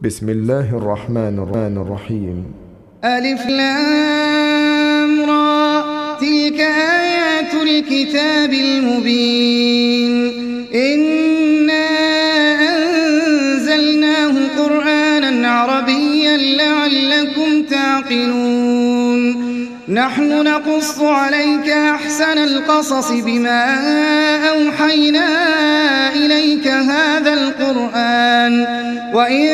بسم الله الرحمن الرحيم. ألف لام را، تلك آيات الكتاب المبين. إنا أنزلناه قرآنا عربيا لعلكم تعقلون. نحن نقص عليك أحسن القصص بما أوحينا إليك هذا القرآن وإن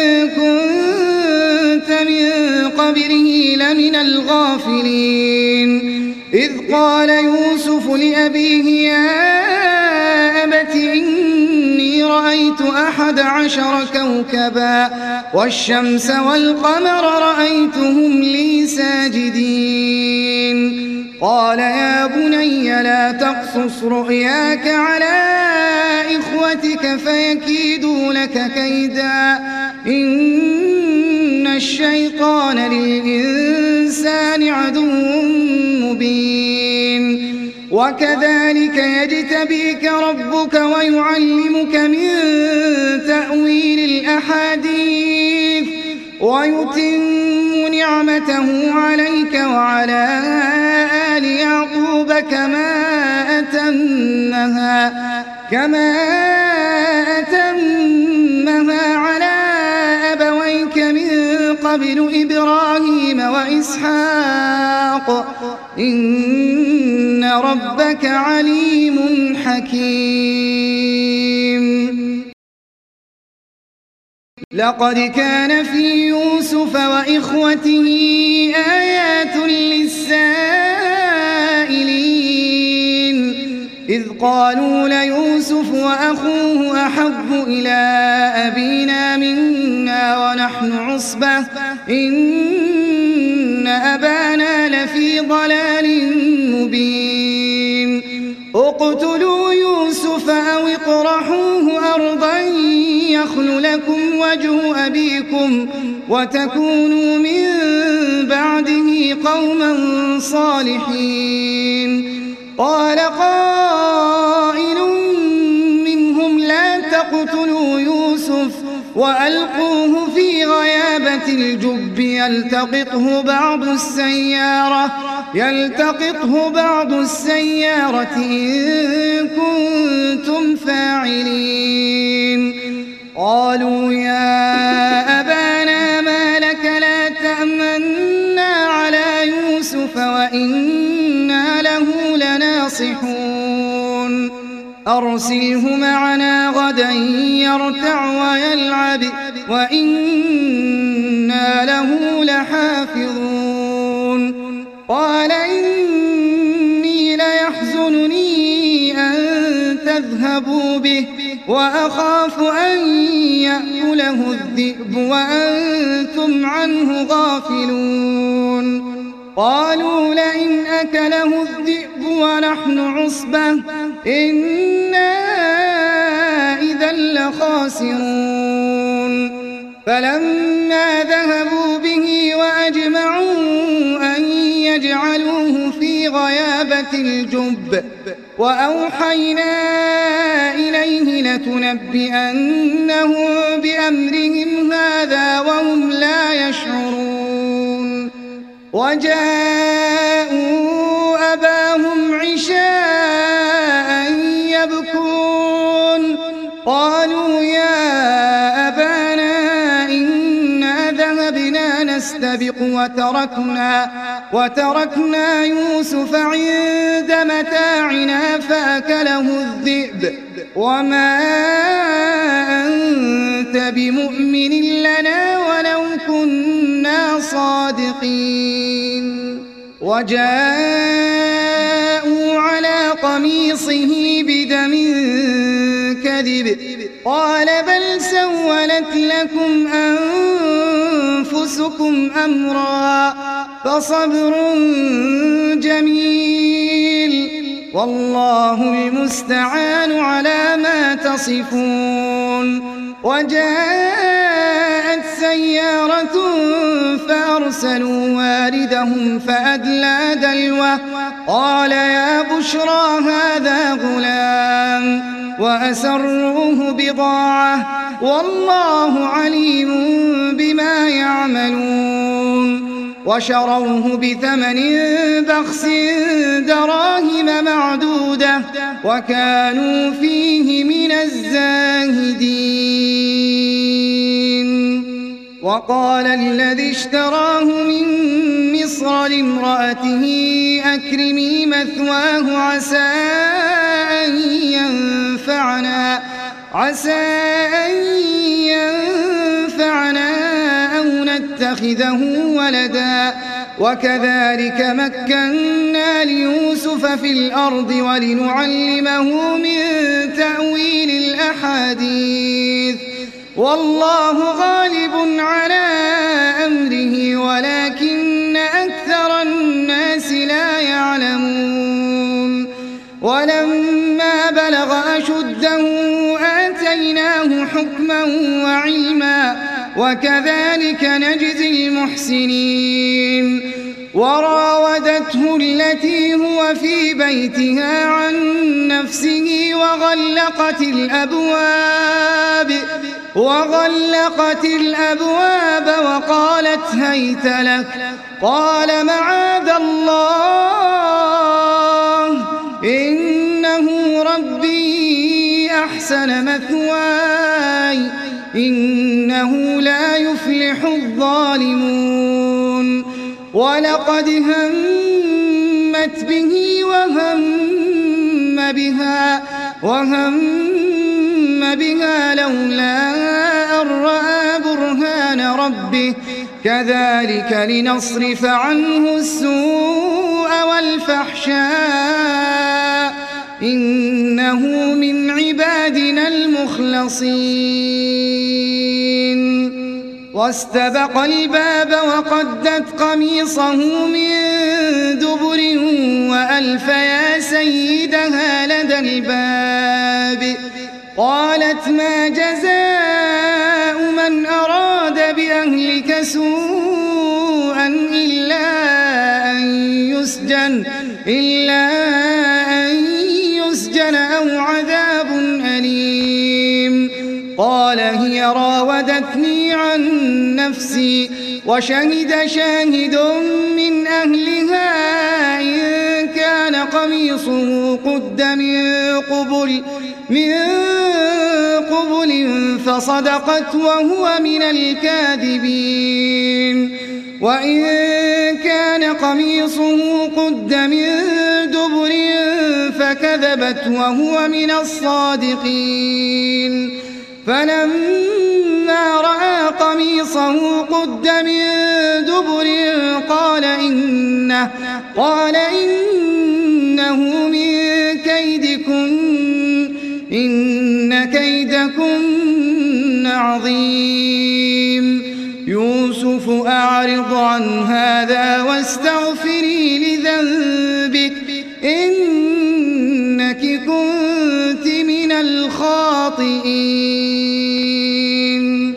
كنت من قبله لمن الغافلين. إذ قال يوسف لأبيه يا أبت إني رأيت 11 كوكبا والشمس والقمر رأيتهم لي ساجدين. قال يا بني لا تقصص رؤياك على إخوتك فيكيدوا لك كيدا إن الشيطان للإنسان عدو مبين. وكذلك يجتبيك ربك ويعلمك من تأويل الأحاديث ويتم نعمته عليك وعلى آل يعقوب كما أتمها على أبويك من قبل إبراهيم وإسحاق إن ربك عليم حكيم. لقد كان في يوسف وإخوته آيات للسائلين إذ قالوا ليوسف وأخوه أحب إلى أبينا منا ونحن عصبة إن أبانا لفي ضلال مبين. اقتلوا يوسف أو اطرحوه أرضا يخل لكم وجه أبيكم وتكونوا من بعده قوما صالحين. قال قائل منهم لا تقتلوا يوسف وألقوه في غيابة الجب يلتقطه بعض السيارة إن كنتم فاعلين. قالوا يا أبانا ما لك لا تأمنا على يوسف وإنا له لناصحون. أرسله معنا غدا يرتع ويلعب وإنا له لحافظون. قال إني ليحزنني أن تذهبوا به وأخاف أن يأكله الذئب وأنتم عنه غافلون. قالوا لئن أكله الذئب ونحن عصبة إنا إذا لخاسرون. فلما ذهبوا به وأجمعوا أن يجعلوه في غيابة الجب وأوحينا إليه لتنبئنهم بأمرهم هذا وهم لا يشعرون. وجاءوا أباهم عشاء يبكون. قالوا يا أبانا إنا ذهبنا نستبق وتركنا يوسف عند متاعنا فأكله الذئب وما أنت بمؤمن لنا ولو كنا صادقين. وجاءوا على قميصه بدم كذب قال بل سولت لكم أنفسكم أمرا فصبر جميل والله المستعان على ما تصفون. وجاءت سيارة فأرسلوا واردهم فأدلى دلوه قال يا بشرى هذا غلام وأسروه بضاعة والله عليم بما يعملون وشروه بثمن بخس دراهم معدودة وكانوا فيه من الزاهدين وقال الذي اشتراه من مصر لامرأته أكرمي مثواه عسى أن ينفعنا أو نتخذه ولدا وكذلك مكنا ليوسف في الأرض ولنعلمه من تأويل الأحاديث والله غالب على أمره ولكن أكثر الناس لا يعلمون ولما بلغ أشده آتيناه حكما وعلما وكذلك نجزي المحسنين وراودته التي هو في بيتها عن نفسه وغلقت الأبواب وقالت هيت لك قال معاذ الله إنه ربي أحسن مثواي إنه لا يفلح الظالمون ولقد همت به وهم بها لولا أن رأى برهان ربه كذلك لنصرف عنه السوء والفحشاء إنه من عبادنا المخلصين واستبق الباب وقدت قميصه من دبر وألف يا سيدها لدى الباب قالت ما جزاء من أراد بأهلك سوءا إلا أن يسجن أو عذاب أليم قال هي راودتني عن نفسي وشهد شاهد من أهلها إن كان قميصه قد من قبل فصدقت وهو من الكاذبين وإن كان قميصه قد من دبر فكذبت وهو من الصادقين فلما رأى قميصه قد من دبر قال إنه من كيدكن إن كيدكن عظيم يوسف أعرض عن هذا واستغفري لذنبك إنك كنت من الخاطئين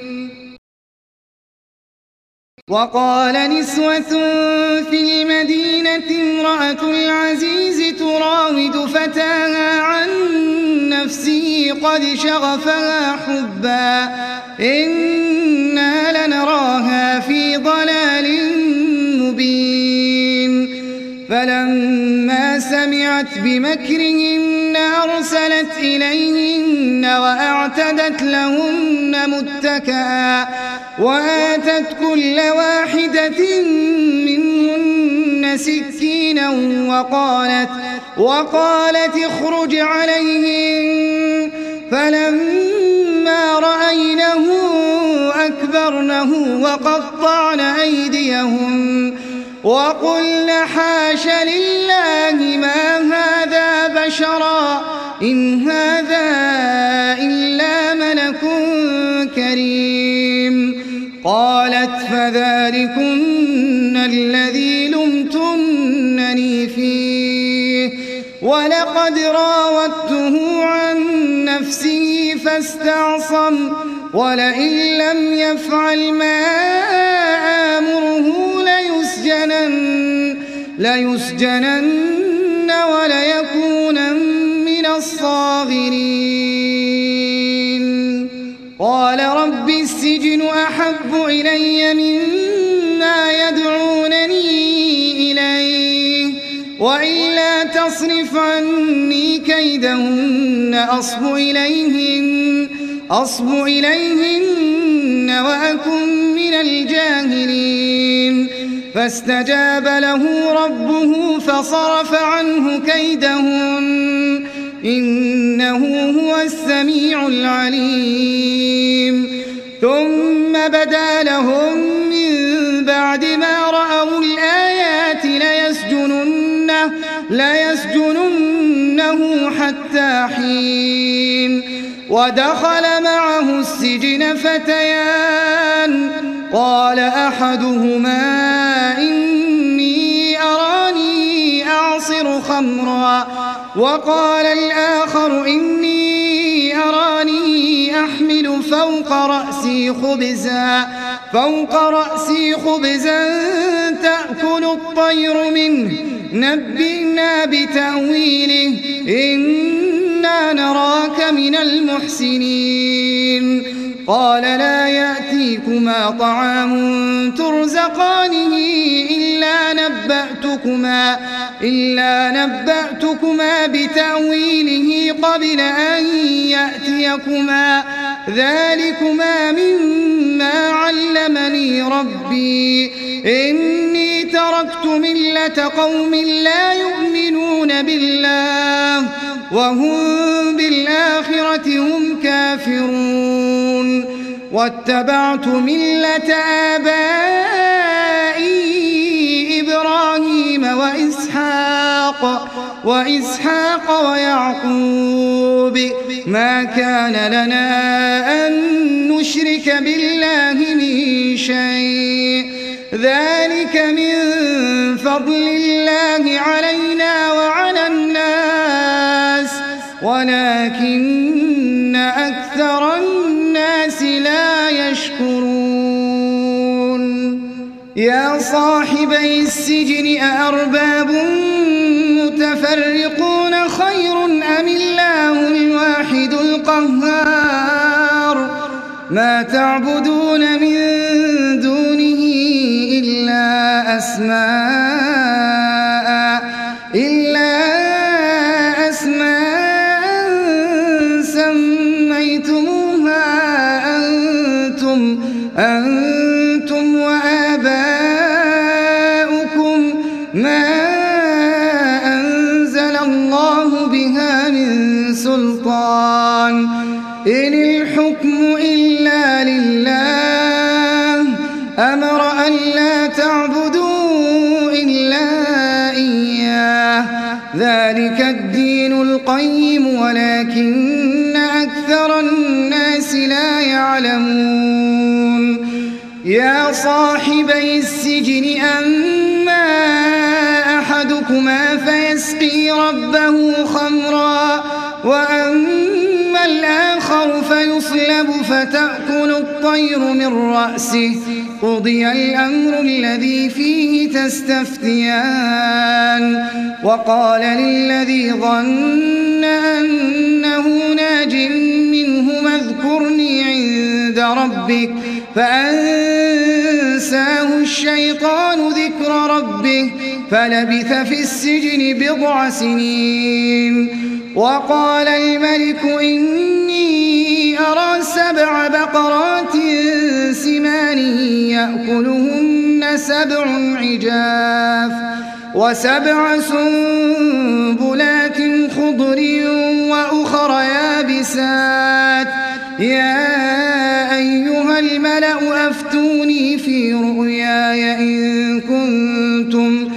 وقال نسوة في المدينة امرأة العزيز تراود فتاها عن نفسه قد شغفها حبا إنا لنراها في ضلال مبين فلما سمعت بمكرهن أرسلت إليهن وأعتدت لهن متكئا وآتت كل واحدة منهن سكينا وقالت اخرج عليهن فلما رأينه أكبرنه وقطعن أيديهن وقلن حاش لله ما هذا بشرا إن هذا إلا ملك كريم قالت فذلكن الذي لمتنني فيه ولقد راودته عن نفسه فاستعصم ولئن لم يفعل ما آمره ليسجنن وليكون من الصاغرين قال رب السجن أحب إلي مما يدعونني إليه وإلا تصرف عني كيدهن أصب إليهن وأكن من الجاهلين فاستجاب له ربه فصرف عنه كيدهن إنه هو السميع العليم ثم بدا لهم من بعد ما رأوا الآيات ليسجننه حتى حين ودخل معه السجن فتيان قال أحدهما إني أراني أعصر خمرا وقال الآخر إني أراني أحمل فوق رأسي خبزا تأكل الطير منه نبئنا بتأويله إنا نراك من المحسنين قال لا يأتيكما طعام ترزقانه إلا نبأتكما بتأويله قبل أن يأتيكما ذلكما مما علمني ربي إني تركت ملة قوم لا يؤمنون بالله وهم بالآخرة هم كافرون واتبعت ملة آبائي إبراهيم وإسحاق ويعقوب ما كان لنا أن نشرك بالله من شيء ذلك من فضل الله علينا وعلى الناس ولكن أكثر الناس لا يشكرون يا صاحبي السجن أأرباب متفرقون خير أم الله الواحد القهار ما تعبدون من دونه إلا أسماء سميتموها أنتم وآباؤكم ما أنزل الله بها من سلطان إن الحكم إلا لله أمر أن لا تعبدوا إلا إياه ذلك الدين القيم ولكن أكثر الناس لا يعلمون يا صاحبي السجن أما أحدكما فيسقي ربه خمرا وأما الآخر فيصلب فتأكل الطير من رأسه قضي الأمر الذي فيه تستفتيان وقال للذي ظن أنه ناج منهما اذكرني عند ربك فأنساه الشيطان ذكر ربه فلبث في السجن بضع سنين وقال الملك إني أرى 7 بقرات سمان يأكلهن 7 عجاف و7 سنبلات خضر وأخر يابسات يا أيها الملأ أفتوني في رؤياي إن كنتم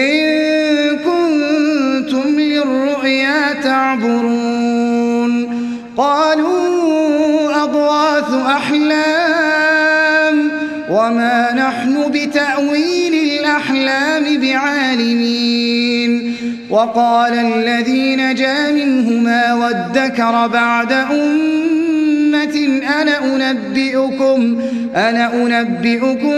للرؤيا تعبرون قالوا أضغاث أحلام وما نحن بتأويل الأحلام بعالمين وقال الذي نجا منهما وادكر بعد أمة أنا أنبئكم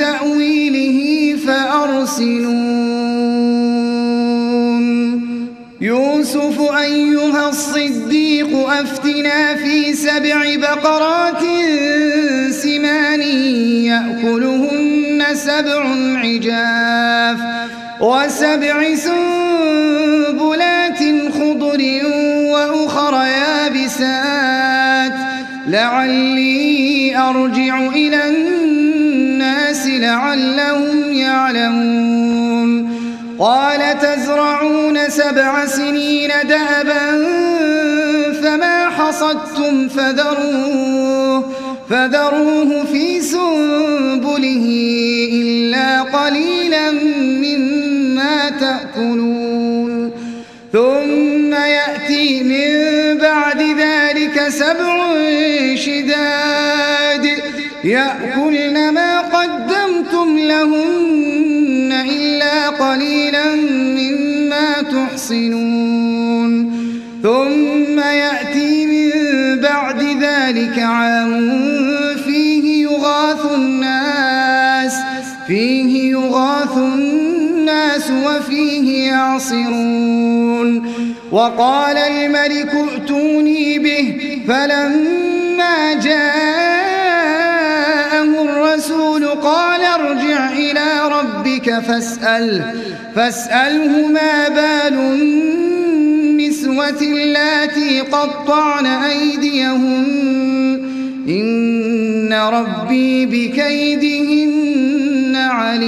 بتأويله فأرسلون يوسف أيها الصديق أفتنا في 7 بقرات سمان يأكلهن 7 عجاف و7 سنبلات خضر وأخر يابسات لعلي أرجع إلى الناس لعلهم يعلمون قال تزرعون 7 سنين دأبا فما حصدتم فذروه في سنبله إلا قليلا مما تأكلون ثم يأتي من بعد ذلك 7 شداد يأكلن ما قدمتم لهن إلا قليلا مما تحصنون ثم يأتي من بعد ذلك عام فيه يغاث الناس وفيه يعصرون وقال الملك ائتوني به فلما جاءه الرسول قال ارجع إلى ربك فاسأله ما بال النسوة اللاتي قطعن أيديهن إن ربي بكيدهن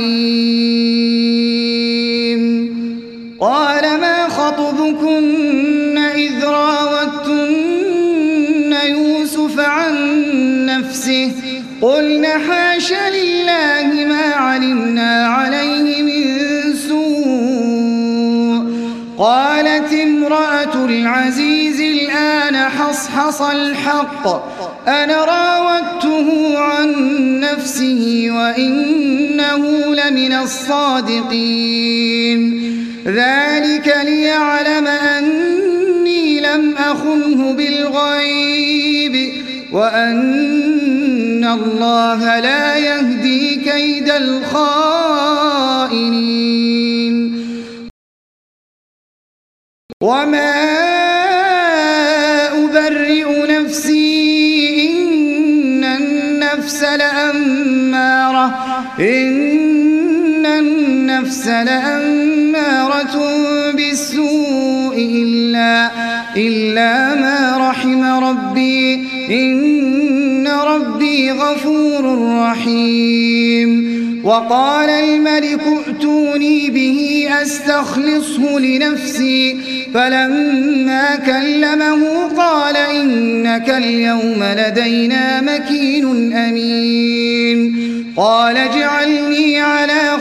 عليم قال ما خطبكن إذ راوتن يوسف عن نفسه قلن حاش لله ما علمنا عليه من سوء قالت امرأة العزيز الآن حصحص الحق أنا راودته عن نفسه وإنه لمن الصادقين ذلك ليعلم أني لم أخنه بالغيب وأن الله لا يهدي كيد الخائنين وما أبرئ نفسي إن النفس لأمارة بالسوء إلا ما رحم ربي إن ربي غفور رحيم وقال الملك ائتوني به أستخلصه لنفسي فلما كلمه قال إنك اليوم لدينا مكين أمين قال اجعلني على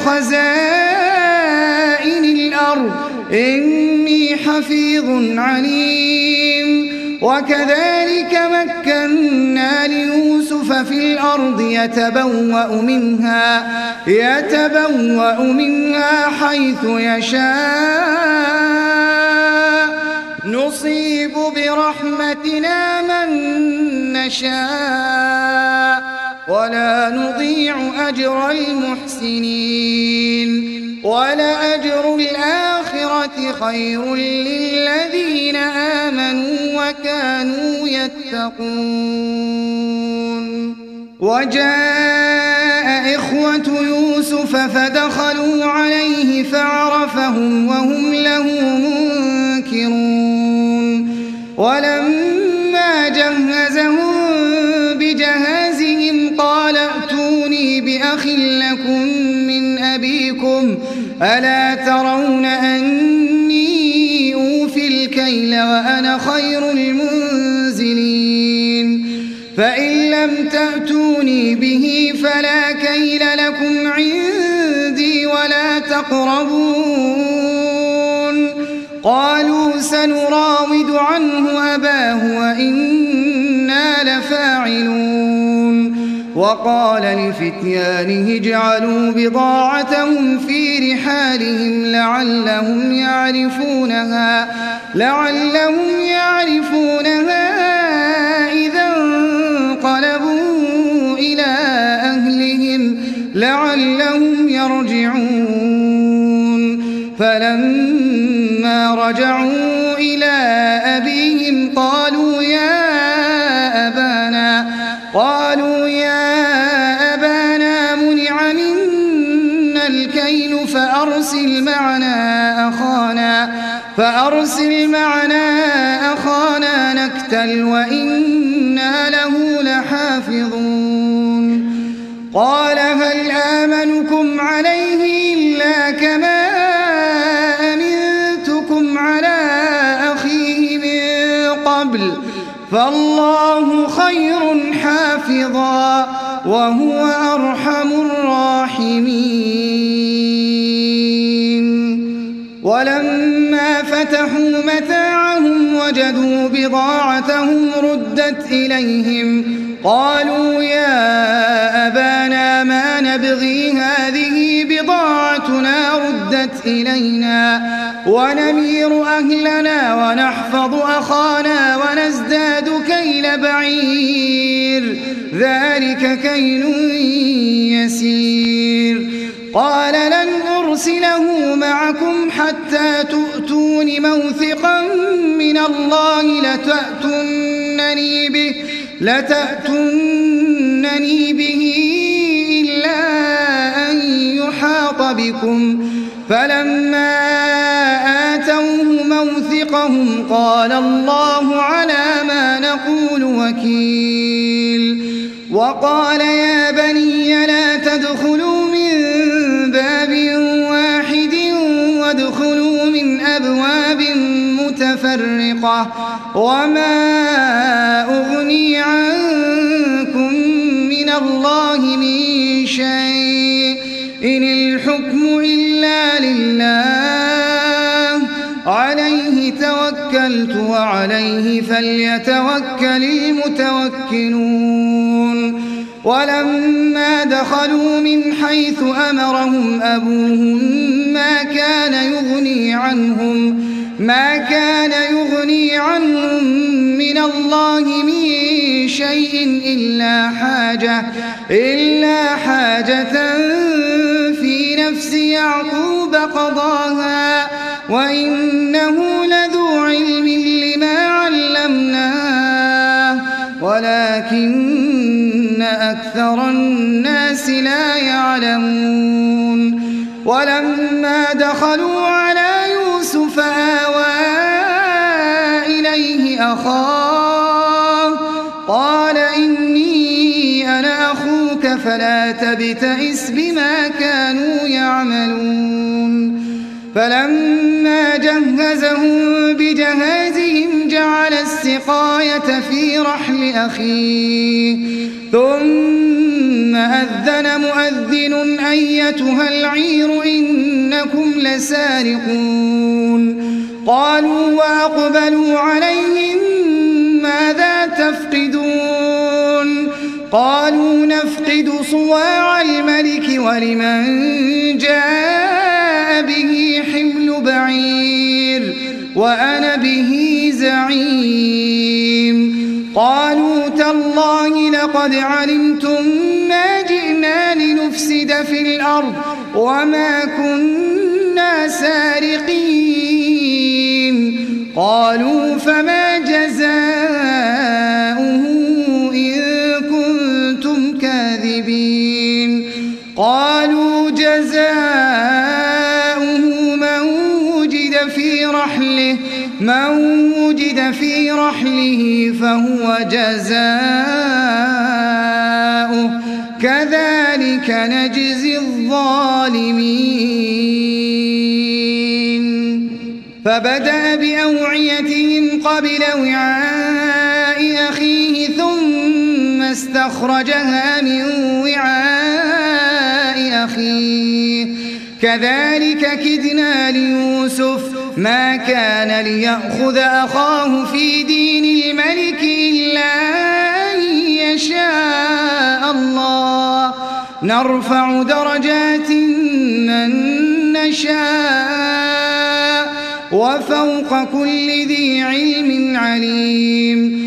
خزائن الأرض إني حفيظ عليم وكذلك مكنا ليوسف في الأرض يتبوأ منها حيث يشاء نصيب برحمتنا من نشاء ولا نضيع أجر المحسنين ولأجر الآخرة خير للذين آمنوا وكانوا يتقون وجاء إخوة يوسف فدخلوا عليه فعرفهم وهم له منكرون ولما جهزهم بجهازهم قال ائتوني بأخ لكم من أبيكم ألا ترون أني أوفي الكيل وأنا خير المنزلين فإن لم تأتوني به فلا كيل لكم عندي ولا تقربون قالوا سنراود عنه أباه وإنا لفاعلون وقال لفتيانه اجعلوا بضاعتهم في رحالهم لعلهم يعرفونها إذا انقلبوا إلى أهلهم لعلهم يرجعون فلما رجعوا يا أبانا منع منا الكيل فأرسل معنا أخانا نكتل وإنا له لحافظون قال هل آمنكم عليه إلا كما أمنتكم على أخيه من قبل فالله خير حافظا وهو أرحم الراحمين. ولما فتحوا متاعهم وجدوا بضاعتهم ردت إليهم قالوا يا أبانا ما نبغي هذه بضاعتنا ردت إلينا ونمير أهلنا ونحفظ أخانا ونزداد كيل بعير ذلك كيل يسير. قال لن أرسله معكم حتى تؤتون موثقا من الله لتأتونني به إلا أن يحاط بكم فلما آتوه موثقهم قال الله على ما نقول وكيل. وقال يا بني لا تدخلوا من باب واحد وادخلوا من أبواب متفرقة وما أغني عنكم من الله من شيء إن الحكم إلا لله عليه توكلت وعليه فليتوكل المتوكلون. ولما دخلوا من حيث أمرهم أبوهم ما كان يغني عنهم من الله من شيء إلا حاجة في نفس يعقوب قضاها وإنه لذو علم لما علمناه ولكن أكثر الناس لا يعلمون. ولما دخلوا على يوسف آوى إليه أخاه قال إني أنا أخوك فلا تبتئس بما كانوا يعملون. فلما جهزهم بجهازهم جعل السقاية في رحل أخيه ثم أذن مؤذن أيتها العير إنكم لسارقون. قالوا وأقبلوا عليهم ماذا تفقدون قالوا نفقد صواع الملك ولمن جاء به حمل بعير وأنا به زعيم. قالوا تالله لقد علمتم ما جئنا لنفسد في الأرض وما كنا سارقين. قالوا فما جزاؤه إن كنتم كاذبين. قالوا جزاؤه من وجد في رحله فهو جزاؤه كذلك نجزي الظالمين. فبدأ بأوعيتهم قبل وعاء أخيه ثم استخرجها من وعاء أخيه كذلك كدنا ليوسف ما كان ليأخذ أخاه في دين الملك إلا أن يشاء الله نرفع درجات من نشاء وفوق كل ذي علم عليم.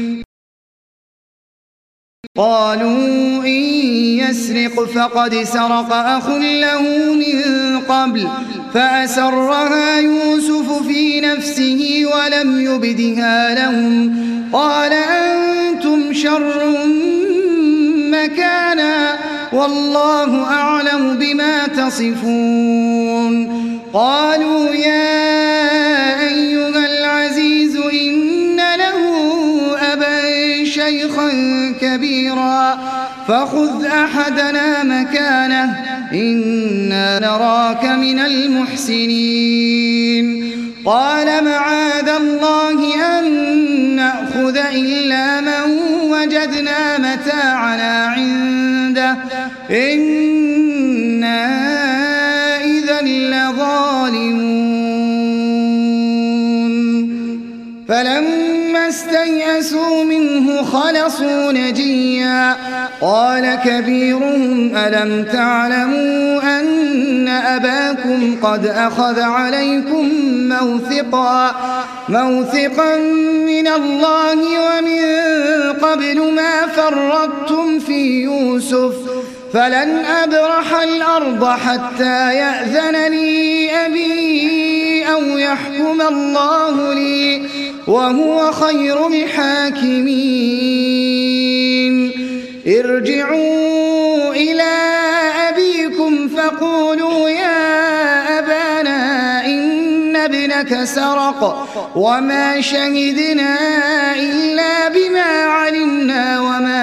قالوا إن يسرق فقد سرق أخ له من قبل فأسرها يوسف في نفسه ولم يبدها لهم قال أنتم شر مكانا والله أعلم بما تصفون قالوا يا أيها العزيز إن له أبا شيخا كبيرا فخذ أحدنا مكانه إنا نراك من المحسنين قال معاذ الله أن نأخذ إلا من وجدنا متاعنا عنده إنا إذا لظالمون فلما استيئسوا منه خلصوا نجيا قال كبيرهم ألم تعلموا أن أباكم قد أخذ عليكم موثقا من الله ومن قبل ما فرطتم في يوسف فلن أبرح الأرض حتى يأذن لي أبي أو يحكم الله لي وهو خير الحاكمين ارجعوا إلى أبيكم فقولوا يا أبانا إن ابنك سرق وما شهدنا إلا بما علمنا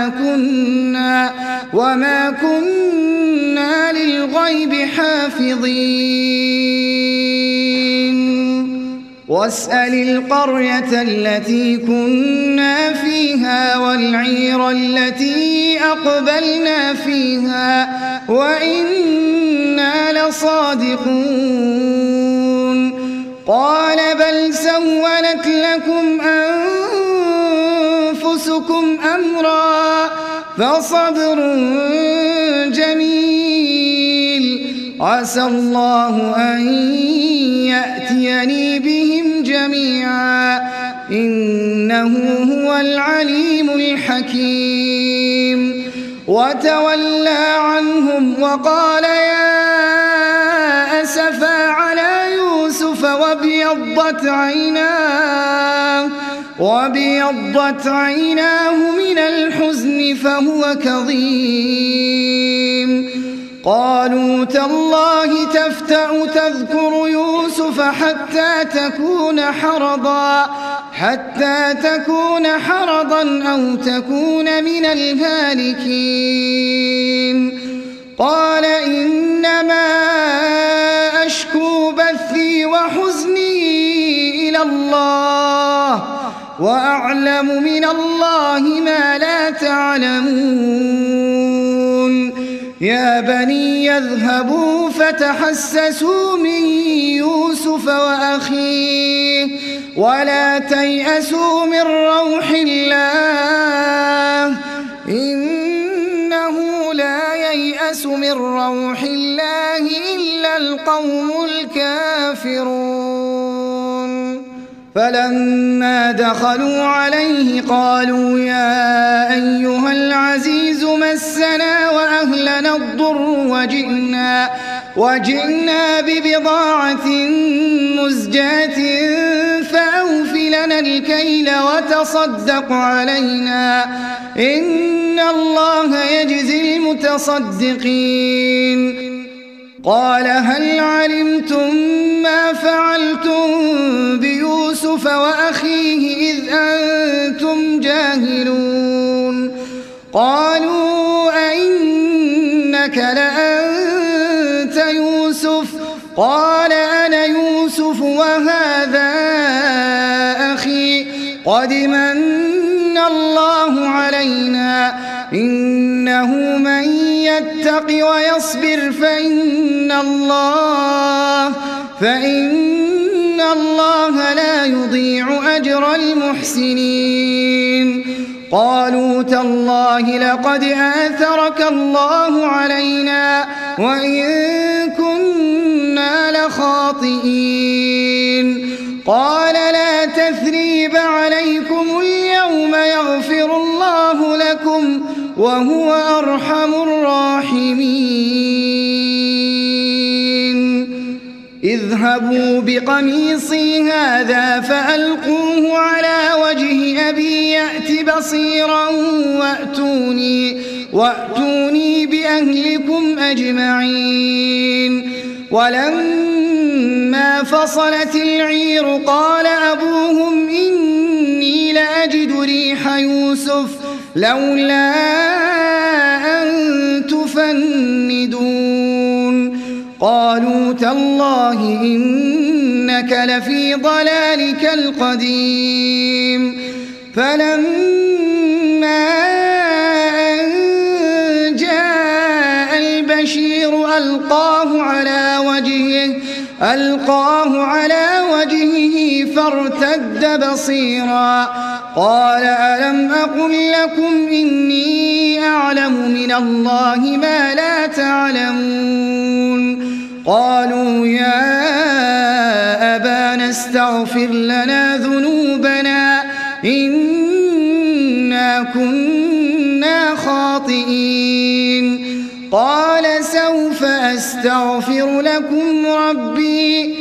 وما كنا للغيب حافظين واسأل القرية التي كنا فيها والعير التي أقبلنا فيها وإنا لصادقون قال بل سولت لكم أنفسكم أمرا فصبر جميل عسى الله أن يأتيني بهم جميعا إنه هو العليم الحكيم وتولى عنهم وقال يا أسفا على يوسف وابيضت عيناه من الحزن فهو كظيم قالوا تالله تفتأ تذكر يوسف حتى تكون حرضا أو تكون من الهالكين قال إنما أشكو بثي وحزني إلى الله وأعلم من الله ما لا تعلمون يا بني يذهبوا فتحسسوا من يوسف وأخيه ولا تيأسوا من روح الله إنه لا ييأس من روح الله إلا القوم الكافرون فلما دخلوا عليه قالوا يا أيها العزيز مسنا وأهلنا الضر وجئنا ببضاعة مزجاة فأوف لنا الكيل وتصدق علينا إن الله يجزي المتصدقين قال هل علمتم ما فعلتم بيوسف وأخيه إذ أنتم جاهلون قالوا أئنك لأنت يوسف قال أنا يوسف وهذا أخي قد من الله علينا إنه من يتق ويصبر فإن الله لا يضيع أجر المحسنين قالوا تالله لقد آثرك الله علينا وإن كنا لخاطئين قال لا تثريب عليكم اليوم يغفر الله لكم وهو أرحم الراحمين اذهبوا بقميصي هذا فألقوه على وجه أبي يأت بصيرا وأتوني بأهلكم أجمعين ولما فصلت العير قال أبوهم إني لأجد ريح يوسف لولا أن تفندون قالوا تالله إنك لفي ضلالك القديم فلما أن جاء البشير ألقاه على وجهه فارتد بصيرا قال ألم أقل لكم إني أعلم من الله ما لا تعلمون قالوا يا أبانا استغفر لنا ذنوبنا إنا كنا خاطئين قال سوف أستغفر لكم ربي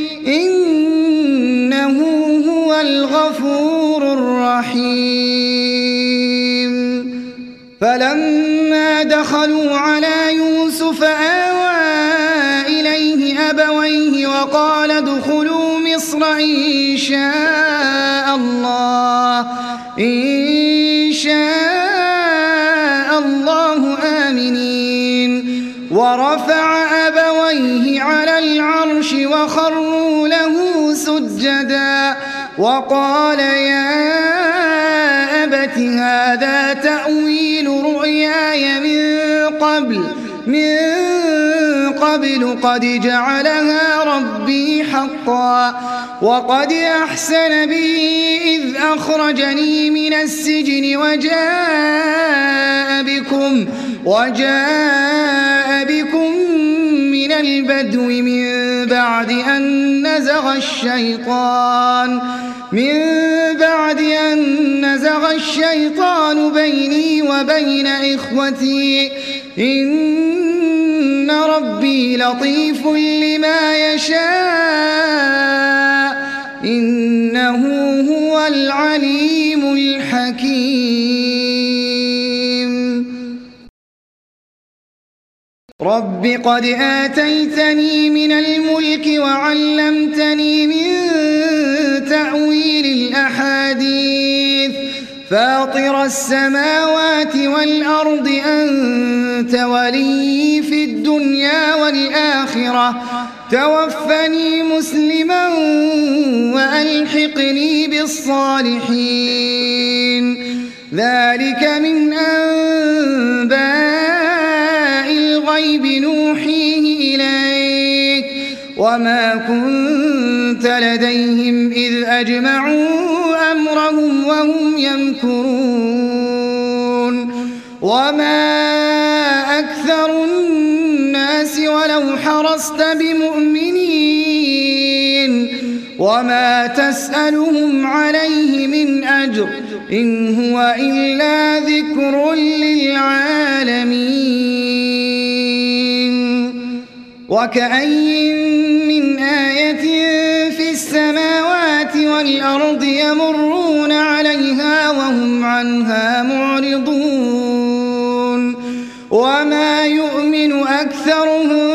إنه هو الغفور الرحيم فلما دخلوا على يوسف آوى إليه أبويه وقال ادخلوا مصر إن شاء الله آمنين ورفع أبويه على العرش وخروا له سجدا وقال يا أبت هذا تأويل رؤياي من قبل قد جعلها ربي حقا وقد أحسن بي إذ أخرجني من السجن وجاء بكم من البدو من بعد أن نزغ الشيطان بيني وبين إخوتي إن ربي لطيف لما يشاء إنه هو العليم الحكيم رب قد آتيتني من الملك وعلمتني من تأويل الأحاديث فاطر السماوات والأرض أنت ولي في الدنيا والآخرة توفني مسلما وألحقني بالصالحين ذلك من أنباء الغيب نوحيه إليك وما كنت لديهم إذ أجمعوا أمرهم وهم يمكرون وما أكثر الناس ولو حرصت بمؤمنين وما تسألهم عليه من أجر إن هو إلا ذكر للعالمين وكأي من آية في السماوات والأرض يمرون عليها وهم عنها معرضون وما يؤمن أكثرهم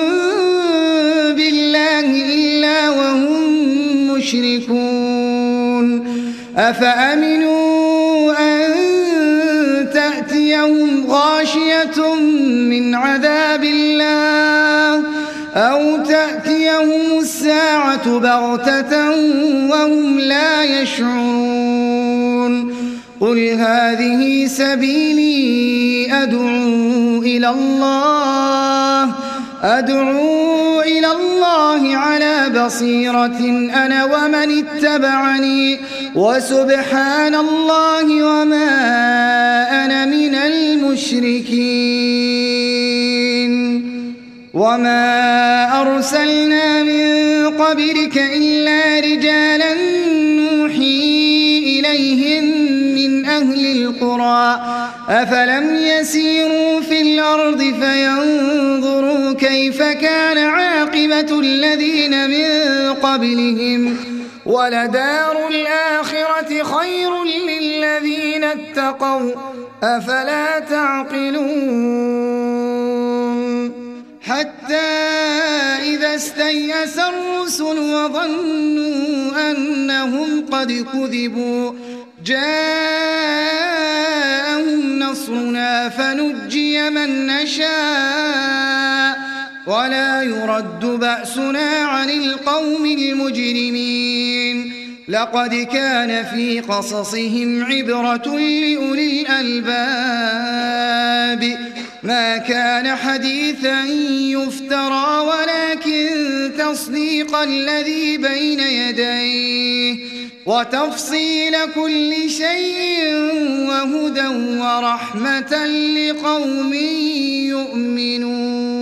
بالله إلا وهم مشركون أفأمنوا أن تأتيهم غاشية من عذاب الله أو تأتيهم الساعة بغتة وهم لا يشعرون قل هذه سبيلي أدعو إلى الله على بصيرة أنا ومن اتبعني وسبحان الله وما أنا من المشركين وما أرسلنا من قبلك إلا رجالا نوحي إليهم من أهل القرى أفلم يسيروا في الأرض فينظروا كيف كان عاقبة الذين من قبلهم ولدار الآخرة خير للذين اتقوا أفلا تعقلون حتى إذا استيأس الرسل وظنوا أنهم قد كذبوا جاءهم نصرنا فنجي من نشاء ولا يرد بأسنا عن القوم المجرمين لقد كان في قصصهم عبرة لأولي الألباب ما كان حديثا يفترى ولكن تصديق الذي بين يديه وتفصيل كل شيء وهدى ورحمة لقوم يؤمنون.